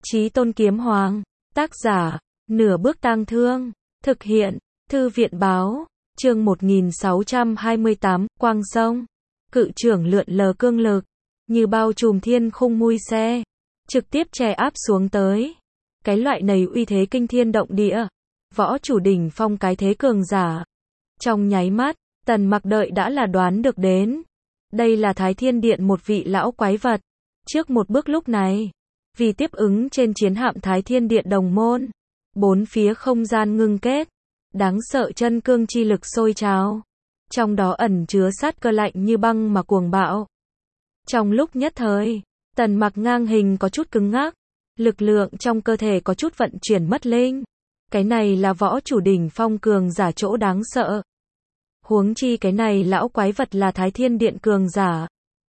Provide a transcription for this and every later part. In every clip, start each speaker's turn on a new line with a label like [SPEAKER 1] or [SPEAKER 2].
[SPEAKER 1] Chí Tôn Kiếm Hoàng, tác giả, Nửa Bước Tang Thương, thực hiện, Thư viện báo, chương 1628, Quang Sông, cự trưởng lượn lờ cương lực, như bao trùm thiên khung mui xe, trực tiếp chè áp xuống tới. Cái loại này uy thế kinh thiên động địa, võ chủ đỉnh phong cái thế cường giả. Trong nháy mắt, Tần Mặc đợi đã là đoán được đến. Đây là Thái Thiên Điện một vị lão quái vật. Trước một bước lúc này, vì tiếp ứng trên chiến hạm Thái Thiên Điện đồng môn, bốn phía không gian ngưng kết, đáng sợ chân cương chi lực sôi trào, trong đó ẩn chứa sát cơ lạnh như băng mà cuồng bạo. Trong lúc nhất thời, Tần Mặc ngang hình có chút cứng ngắc, lực lượng trong cơ thể có chút vận chuyển mất linh. Cái này là võ chủ đỉnh phong cường giả chỗ đáng sợ. Huống chi cái này lão quái vật là Thái Thiên Điện cường giả.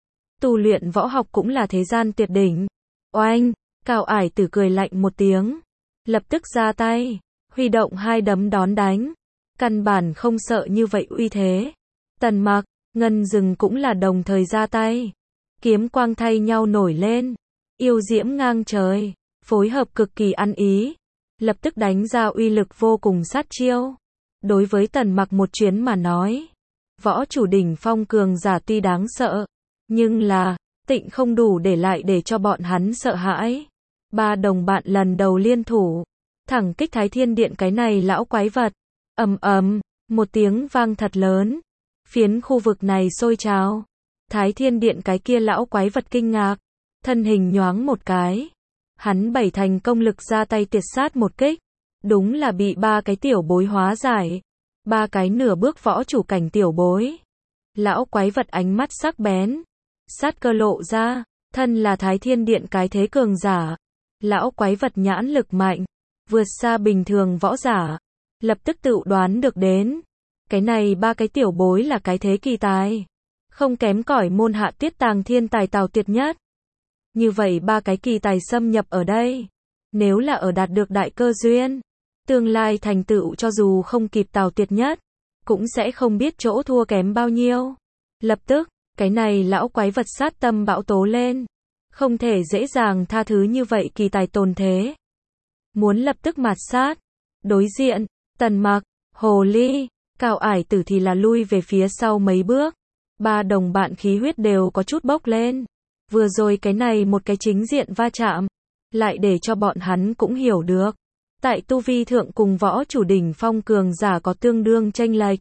[SPEAKER 1] Tu luyện võ học cũng là thế gian tuyệt đỉnh. Oanh, Cao Ải Tử cười lạnh một tiếng, lập tức ra tay, huy động hai đấm đón đánh. Căn bản không sợ như vậy uy thế. Tần Mặc, Ngân Dừng cũng là đồng thời ra tay. Kiếm quang thay nhau nổi lên, yêu diễm ngang trời, phối hợp cực kỳ ăn ý, lập tức đánh ra uy lực vô cùng sát chiêu. Đối với Tần Mặc một chuyến mà nói, võ chủ đỉnh phong cường giả tuy đáng sợ, nhưng là, tịnh không đủ để lại để cho bọn hắn sợ hãi. Ba đồng bạn lần đầu liên thủ, thẳng kích Thái Thiên Điện cái này lão quái vật. Ầm ầm, một tiếng vang thật lớn, phiến khu vực này sôi trào. Thái Thiên Điện cái kia lão quái vật kinh ngạc, thân hình nhoáng một cái, hắn bảy thành công lực ra tay tiệt sát một kích, đúng là bị ba cái tiểu bối hóa giải, ba cái nửa bước võ chủ cảnh tiểu bối. Lão quái vật ánh mắt sắc bén, sát cơ lộ ra, thân là Thái Thiên Điện cái thế cường giả, lão quái vật nhãn lực mạnh, vượt xa bình thường võ giả, lập tức tự đoán được đến, cái này ba cái tiểu bối là cái thế kỳ tài, không kém cỏi môn hạ Tiết Tàng thiên tài Tào Tuyệt Nhất. Như vậy ba cái kỳ tài xâm nhập ở đây, nếu là ở đạt được đại cơ duyên, tương lai thành tựu cho dù không kịp Tào Tuyệt Nhất, cũng sẽ không biết chỗ thua kém bao nhiêu. Lập tức, cái này lão quái vật sát tâm bão tố lên, không thể dễ dàng tha thứ như vậy kỳ tài tồn thế. Muốn lập tức mạt sát. Đối diện, Tần Mặc, Hồ Ly, Cao Ải Tử thì là lui về phía sau mấy bước. Ba đồng bạn khí huyết đều có chút bốc lên. Vừa rồi cái này một cái chính diện va chạm, lại để cho bọn hắn cũng hiểu được. Tại tu vi thượng cùng võ chủ đỉnh phong cường giả có tương đương chênh lệch.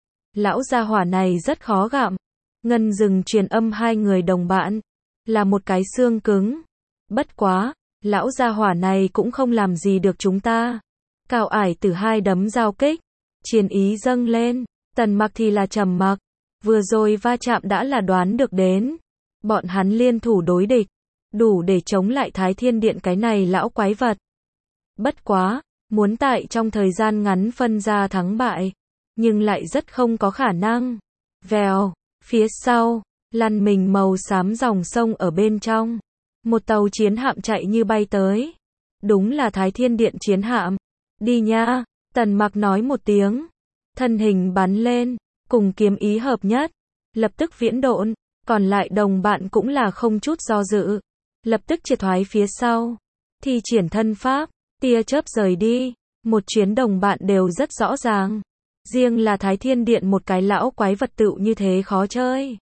[SPEAKER 1] Lão gia hỏa này rất khó gặm. Ngân Dừng truyền âm hai người đồng bạn, là một cái xương cứng. Bất quá, lão gia hỏa này cũng không làm gì được chúng ta. Cao Ải Tử hai đấm giao kích, chiến ý dâng lên. Tần Mặc thì là trầm mặc. Vừa rồi va chạm đã là đoán được đến. Bọn hắn liên thủ đối địch, đủ để chống lại Thái Thiên Điện cái này lão quái vật. Bất quá, muốn tại trong thời gian ngắn phân ra thắng bại, nhưng lại rất không có khả năng. Vèo, phía sau, lăn mình màu xám dòng sông ở bên trong. Một tàu chiến hạm chạy như bay tới. Đúng là Thái Thiên Điện chiến hạm. Đi nha, Tần Mặc nói một tiếng. Thân hình bắn lên, cùng kiếm ý hợp nhất. Lập tức viễn độn, còn lại đồng bạn cũng là không chút do dự. Lập tức triệt thoái phía sau. Thi triển thân pháp, tia chớp rời đi. Một chuyến đồng bạn đều rất rõ ràng. Riêng là Thái Thiên Điện một cái lão quái vật tựu như thế khó chơi.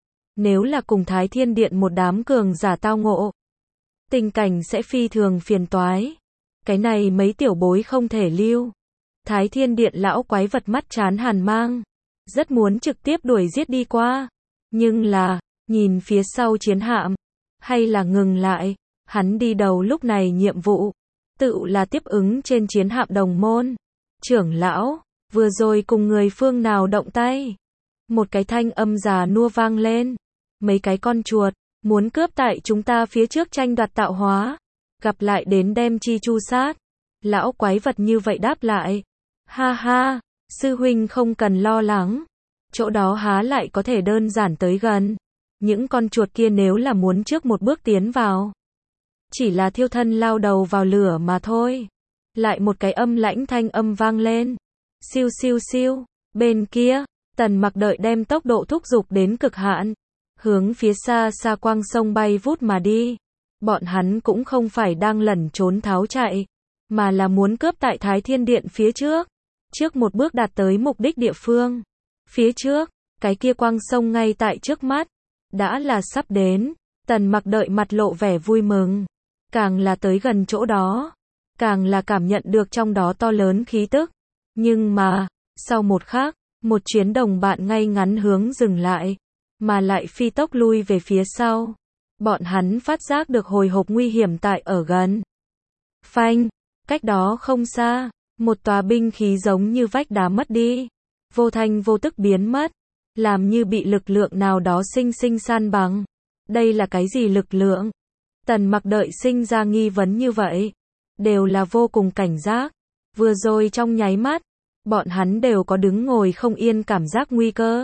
[SPEAKER 1] Nếu là cùng Thái Thiên Điện một đám cường giả tao ngộ, tình cảnh sẽ phi thường phiền toái. Cái này mấy tiểu bối không thể lưu. Thái Thiên Điện lão quái vật mắt chán hàn mang, rất muốn trực tiếp đuổi giết đi qua. Nhưng là, nhìn phía sau chiến hạm, hay là ngừng lại. Hắn đi đầu lúc này nhiệm vụ, tự là tiếp ứng trên chiến hạm đồng môn. Trưởng lão, vừa rồi cùng người phương nào động tay? Một cái thanh âm già nua vang lên. Mấy cái con chuột, muốn cướp tại chúng ta phía trước tranh đoạt tạo hóa. Gặp lại đến đem chi chu sát. Lão quái vật như vậy đáp lại. Ha ha, sư huynh không cần lo lắng. Chỗ đó há lại có thể đơn giản tới gần. Những con chuột kia nếu là muốn trước một bước tiến vào, chỉ là thiêu thân lao đầu vào lửa mà thôi. Lại một cái âm lãnh thanh âm vang lên. Siêu siêu siêu, bên kia, Tần Mặc đợi đem tốc độ thúc giục đến cực hạn, hướng phía xa xa Quang Sông bay vút mà đi. bọn hắn cũng không phải đang lẩn trốn tháo chạy, mà là muốn cướp tại Thái Thiên Điện phía trước. Trước một bước đạt tới mục đích địa phương. Phía trước, cái kia quang sông ngay tại trước mắt. Đã là sắp đến. Tần Mặc đợi mặt lộ vẻ vui mừng. Càng là tới gần chỗ đó, càng là cảm nhận được trong đó to lớn khí tức. Nhưng mà, sau một khắc, một chuyến đồng bạn ngay ngắn hướng dừng lại, mà lại phi tốc lui về phía sau. Bọn hắn phát giác được hồi hộp nguy hiểm tại ở gần. Phanh, cách đó không xa, một tòa binh khí giống như vách đá mất đi, vô thanh vô tức biến mất, làm như bị lực lượng nào đó sinh sinh san bằng. Đây là cái gì lực lượng? Tần Mặc đợi sinh ra nghi vấn như vậy, đều là vô cùng cảnh giác. Vừa rồi trong nháy mắt, bọn hắn đều có đứng ngồi không yên cảm giác nguy cơ.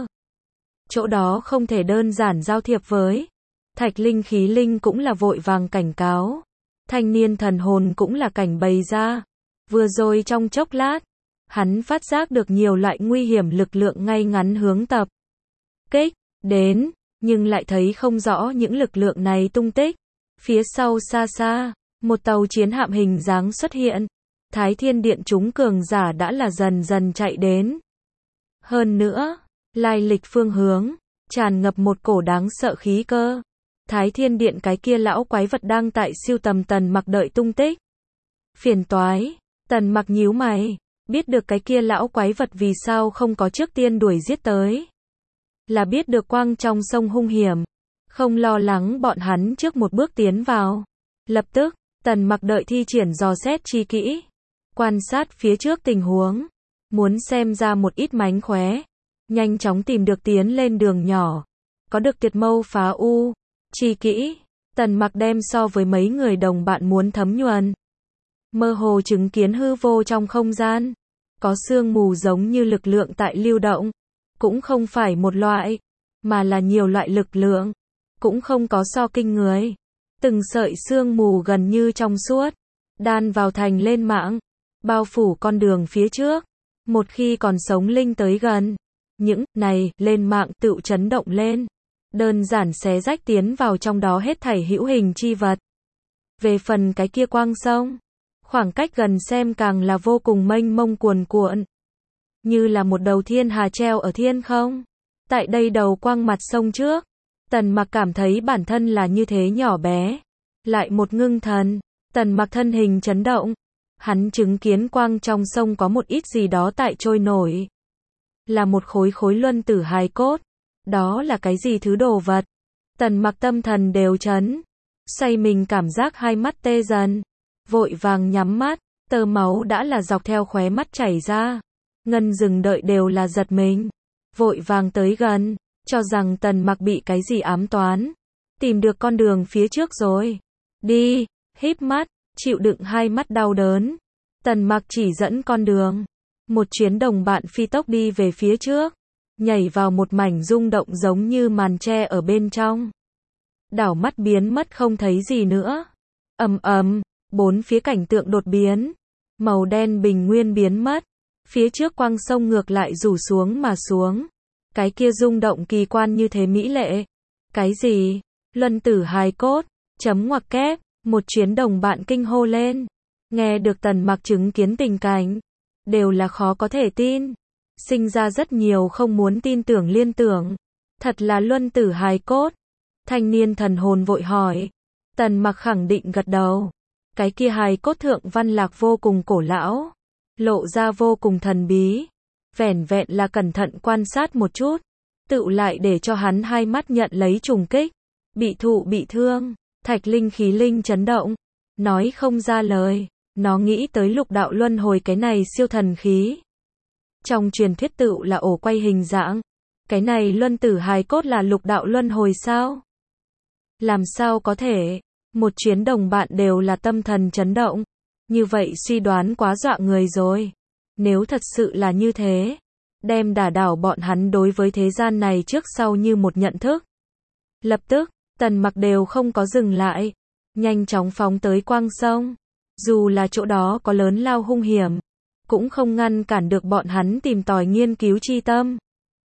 [SPEAKER 1] Chỗ đó không thể đơn giản giao thiệp với. Thạch Linh Khí Linh cũng là vội vàng cảnh cáo. Thanh niên thần hồn cũng là cảnh bày ra. Vừa rồi trong chốc lát, hắn phát giác được nhiều loại nguy hiểm lực lượng ngay ngắn hướng tập kích đến, nhưng lại thấy không rõ những lực lượng này tung tích. Phía sau xa xa, một tàu chiến hạm hình dáng xuất hiện. Thái Thiên Điện chúng cường giả đã là dần dần chạy đến. Hơn nữa, lai lịch phương hướng, tràn ngập một cổ đáng sợ khí cơ. Thái Thiên Điện cái kia lão quái vật đang tại siêu tầm Tần Mặc đợi tung tích. Phiền toái, Tần Mặc nhíu mày, biết được cái kia lão quái vật vì sao không có trước tiên đuổi giết tới. Là biết được quang trong sông hung hiểm, không lo lắng bọn hắn trước một bước tiến vào. Lập tức, Tần Mặc đợi thi triển dò xét chi kỹ, quan sát phía trước tình huống, muốn xem ra một ít mánh khóe, nhanh chóng tìm được tiến lên đường nhỏ, có được tuyệt mâu phá u, chi kỹ. Tần Mặc đem so với mấy người đồng bạn muốn thấm nhuần, mơ hồ chứng kiến hư vô trong không gian, có sương mù giống như lực lượng tại lưu động, cũng không phải một loại, mà là nhiều loại lực lượng, cũng không có so kinh người. Từng sợi sương mù gần như trong suốt, đan vào thành lên mạng, bao phủ con đường phía trước. Một khi còn sống linh tới gần, những này lên mạng tự chấn động lên, đơn giản xé rách tiến vào trong đó hết thảy hữu hình chi vật. Về phần cái kia quang sông, khoảng cách gần xem càng là vô cùng mênh mông cuồn cuộn, như là một đầu thiên hà treo ở thiên không. Tại đây đầu quang mặt sông trước, Tần Mặc cảm thấy bản thân là như thế nhỏ bé, lại một ngưng thần. Tần Mặc thân hình chấn động, hắn chứng kiến quang trong sông có một ít gì đó tại trôi nổi, là một khối khối luân tử hài cốt. Đó là cái gì thứ đồ vật? Tần Mặc tâm thần đều chấn, say mình cảm giác hai mắt tê dần, vội vàng nhắm mắt, tơ máu đã là dọc theo khóe mắt chảy ra. Ngân Dừng đợi đều là giật mình, vội vàng tới gần, cho rằng Tần Mặc bị cái gì ám toán, tìm được con đường phía trước rồi. Đi, híp mắt, chịu đựng hai mắt đau đớn. Tần Mặc chỉ dẫn con đường. Một chuyến đồng bạn phi tốc đi về phía trước, nhảy vào một mảnh rung động giống như màn tre ở bên trong. Đảo mắt biến mất không thấy gì nữa. Ầm ầm, bốn phía cảnh tượng đột biến, màu đen bình nguyên biến mất, phía trước quang sông ngược lại rủ xuống mà xuống. Cái kia rung động kỳ quan như thế mỹ lệ. Cái gì? Luân tử hài cốt, chấm ngoặc kép, một chuyến đồng bạn kinh hô lên. Nghe được Tần Mặc chứng kiến tình cảnh, đều là khó có thể tin, sinh ra rất nhiều không muốn tin tưởng liên tưởng. Thật là luân tử hài cốt. Thanh niên thần hồn vội hỏi. Tần Mặc khẳng định gật đầu. Cái kia hài cốt thượng văn lạc vô cùng cổ lão, lộ ra vô cùng thần bí. Vẻn vẹn là cẩn thận quan sát một chút, tựu lại để cho hắn hai mắt nhận lấy trùng kích, bị thương. Thạch Linh Khí Linh chấn động, nói không ra lời. Nó nghĩ tới lục đạo luân hồi cái này siêu thần khí. Trong truyền thuyết tựu là ổ quay hình dạng. Cái này luân tử hài cốt là lục đạo luân hồi sao? Làm sao có thể? Một chuyến đồng bạn đều là tâm thần chấn động. Như vậy suy đoán quá dọa người rồi. Nếu thật sự là như thế, đem đả đảo bọn hắn đối với thế gian này trước sau như một nhận thức. Lập tức, Tần Mặc đều không có dừng lại, nhanh chóng phóng tới quang sông. Dù là chỗ đó có lớn lao hung hiểm, cũng không ngăn cản được bọn hắn tìm tòi nghiên cứu chi tâm.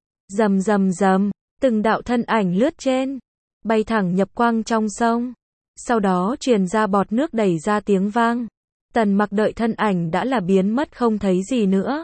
[SPEAKER 1] Rầm rầm rầm, từng đạo thân ảnh lướt trên, bay thẳng nhập quang trong sông. Sau đó truyền ra bọt nước đẩy ra tiếng vang. Tần Mặc đợi thân ảnh đã là biến mất không thấy gì nữa.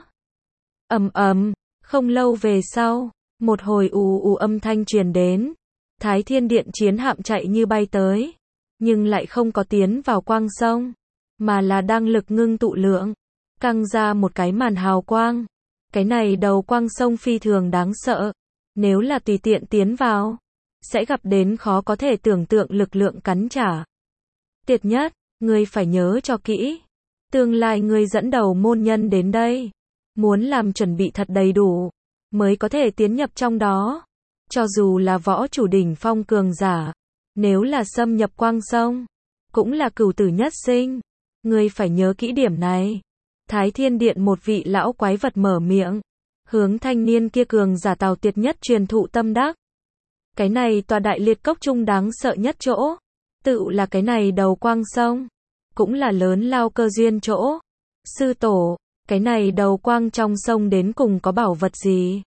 [SPEAKER 1] Ầm ầm, không lâu về sau, một hồi ù ù âm thanh truyền đến. Thái Thiên Điện chiến hạm chạy như bay tới, nhưng lại không có tiến vào quang sông, mà là đang lực ngưng tụ lượng, căng ra một cái màn hào quang. Cái này đầu quang sông phi thường đáng sợ, nếu là tùy tiện tiến vào, sẽ gặp đến khó có thể tưởng tượng lực lượng cắn trả. Tiệt Nhất, ngươi phải nhớ cho kỹ, tương lai ngươi dẫn đầu môn nhân đến đây, muốn làm chuẩn bị thật đầy đủ, mới có thể tiến nhập trong đó. Cho dù là võ chủ đỉnh phong cường giả, nếu là xâm nhập quang sông, cũng là cửu tử nhất sinh. Ngươi phải nhớ kỹ điểm này. Thái Thiên Điện một vị lão quái vật mở miệng, hướng thanh niên kia cường giả Tào Tiệt Nhất truyền thụ tâm đắc. Cái này tòa đại liệt cốc trung đáng sợ nhất chỗ, tự là cái này đầu quang sông, cũng là lớn lao cơ duyên chỗ. Sư tổ, cái này đầu quang trong sông đến cùng có bảo vật gì?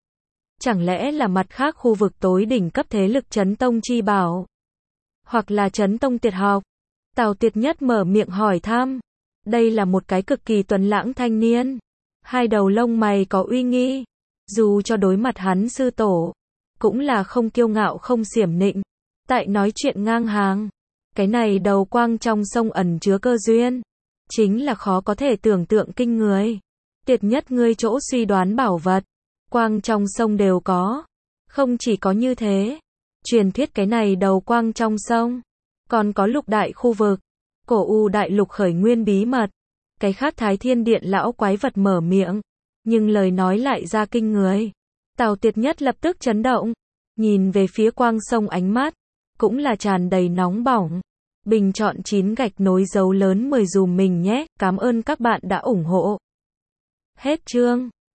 [SPEAKER 1] Chẳng lẽ là mặt khác khu vực tối đỉnh cấp thế lực Chấn Tông chi bảo? Hoặc là Chấn Tông tuyệt học? Tào Tiệt Nhất mở miệng hỏi thăm. Đây là một cái cực kỳ tuấn lãng thanh niên. Hai đầu lông mày có uy nghi. Dù cho đối mặt hắn sư tổ, cũng là không kiêu ngạo không xiểm nịnh. Tại nói chuyện ngang hàng. Cái này đầu quang trong sông ẩn chứa cơ duyên. Chính là khó có thể tưởng tượng kinh người. Tiệt Nhất ngươi chỗ suy đoán bảo vật, quang trong sông đều có. Không chỉ có như thế, truyền thuyết cái này đầu quang trong sông, còn có lục đại khu vực, cổ u đại lục khởi nguyên bí mật. Cái khác Thái Thiên Điện lão quái vật mở miệng, nhưng lời nói lại ra kinh người. Tào Tiệt Nhất lập tức chấn động, nhìn về phía quang sông ánh mắt, cũng là tràn đầy nóng bỏng. Bình chọn 9 gạch nối dấu lớn 10 dùm mình nhé, cảm ơn các bạn đã ủng hộ. Hết chương.